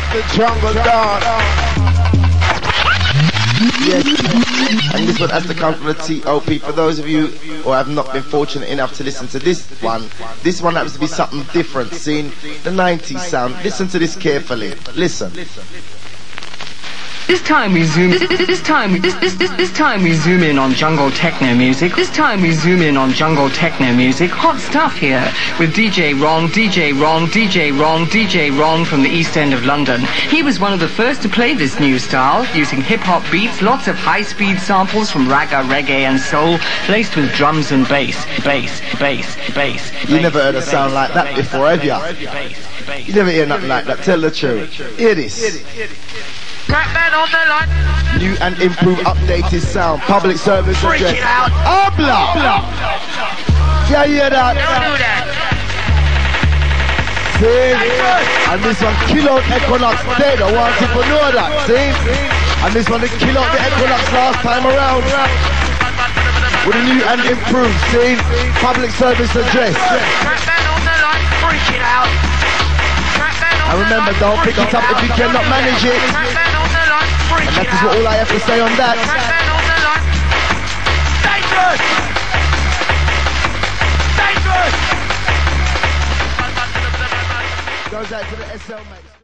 The jungle dog. Yes. And this one has to come from the T.O.P. For those of you who have not been fortunate enough to listen to this one happens to be something different, seeing the 90s sound. Listen to this carefully. Listen. This time we zoom in on jungle techno music. This time we zoom in on jungle techno music. Hot stuff here with DJ Ron from the East End of London. He was one of the first to play this new style, using hip-hop beats, lots of high-speed samples from ragga, reggae and soul, laced with drums and bass. You never heard a sound like that before, have you? You never hear nothing like that, tell the truth. Hear this. Trackman on the line. New and improved updated sound. Public service address. Abla! Yeah, you hear that? Don't do that. See? And this one kill out Equinox dead. I want people to know that. See? And this one they kill out the Equinox last time around. With a new and improved, see? Public service address. Trackman on the line. Freak it out. And remember, don't pick it up if you cannot manage it. And that is what all I have to say on that. Dangerous! Goes out to the SL mates.